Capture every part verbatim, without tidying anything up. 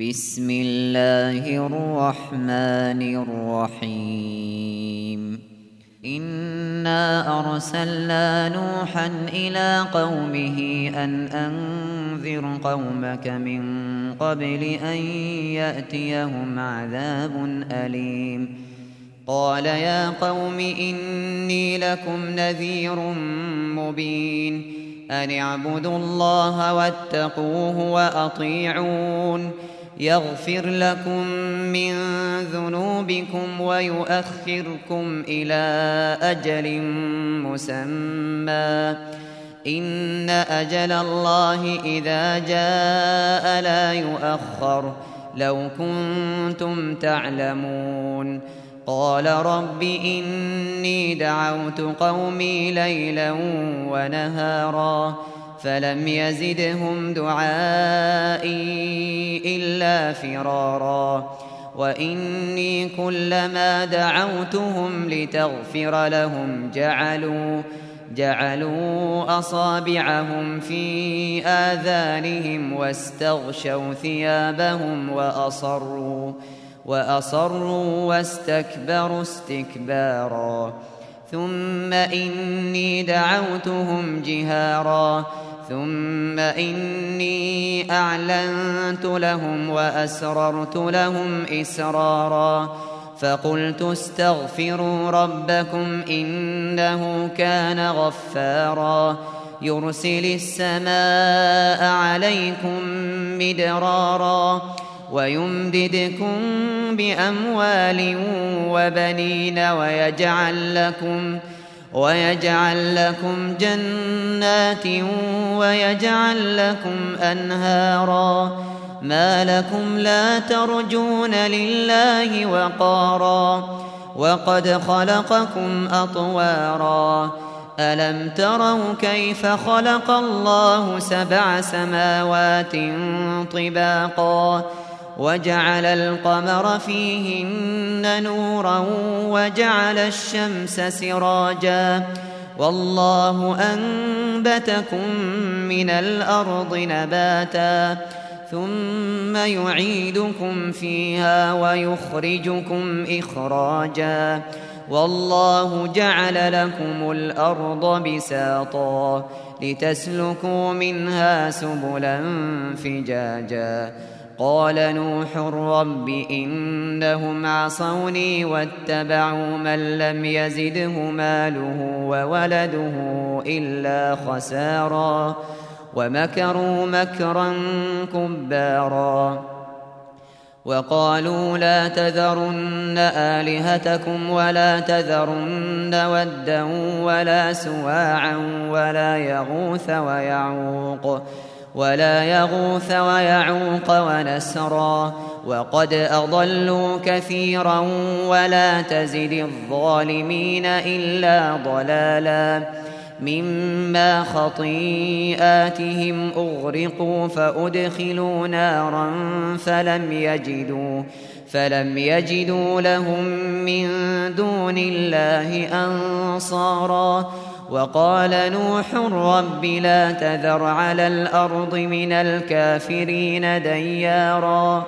بسم الله الرحمن الرحيم إنا أرسلنا نوحا إلى قومه أن أنذر قومك من قبل أن يأتيهم عذاب أليم قال يا قوم إني لكم نذير مبين أن اعبدوا الله واتقوه وأطيعون يغفر لكم من ذنوبكم ويؤخركم إلى أجل مسمى إن أجل الله إذا جاء لا يؤخر لو كنتم تعلمون قال رب إني دعوت قومي ليلا ونهارا فلم يزدهم دعائي إلا فرارا وإني كلما دعوتهم لتغفر لهم جعلوا جعلوا أصابعهم في آذانهم واستغشوا ثيابهم وأصروا وأصروا واستكبروا استكبارا ثم إني دعوتهم جهارا ثم إني أعلنت لهم وأسررت لهم إسرارا فقلت استغفروا ربكم إنه كان غفارا يرسل السماء عليكم مدرارا ويمددكم بأموال وبنين ويجعل لكم ويجعل لكم جنات ويجعل لكم أنهارا ما لكم لا ترجون لله وقارا وقد خلقكم أطوارا ألم تروا كيف خلق الله سبع سماوات طباقا وجعل القمر فيهن نورا وجعل الشمس سراجا والله أنبتكم من الأرض نباتا ثم يعيدكم فيها ويخرجكم إخراجا والله جعل لكم الأرض بساطا لتسلكوا منها سبلا فجاجا قال نوح رب إنهم عصوني واتبعوا من لم يزده ماله وولده إلا خسارا ومكروا مكرا كبارا وقالوا لا تذرن آلهتكم ولا تذرن ودا ولا سواعا ولا يغوث ويعوق ولا يغوث ويعوق ونسرا وقد أضلوا كثيرا ولا تزد الظالمين إلا ضلالا مما خطيئاتهم أغرقوا فأدخلوا نارا فلم يجدوا فلم يجدوا لهم من دون الله أنصارا وقال نوح رب لا تذر على الأرض من الكافرين ديارا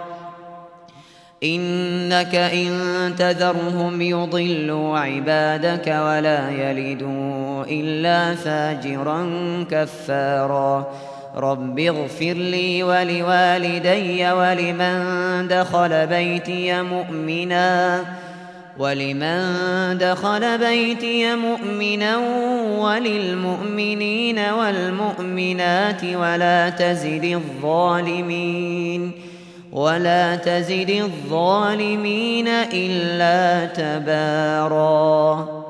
إنك إن تذرهم يضلوا عبادك ولا يلدوا إلا فاجرا كفارا رب اغفر لي ولوالدي ولمن دخل بيتي مؤمنا ولمن دخل بيتي مؤمنا وللمؤمنين والمؤمنات ولا تزد الظالمين ولا تزد الظالمين إلا تباراً.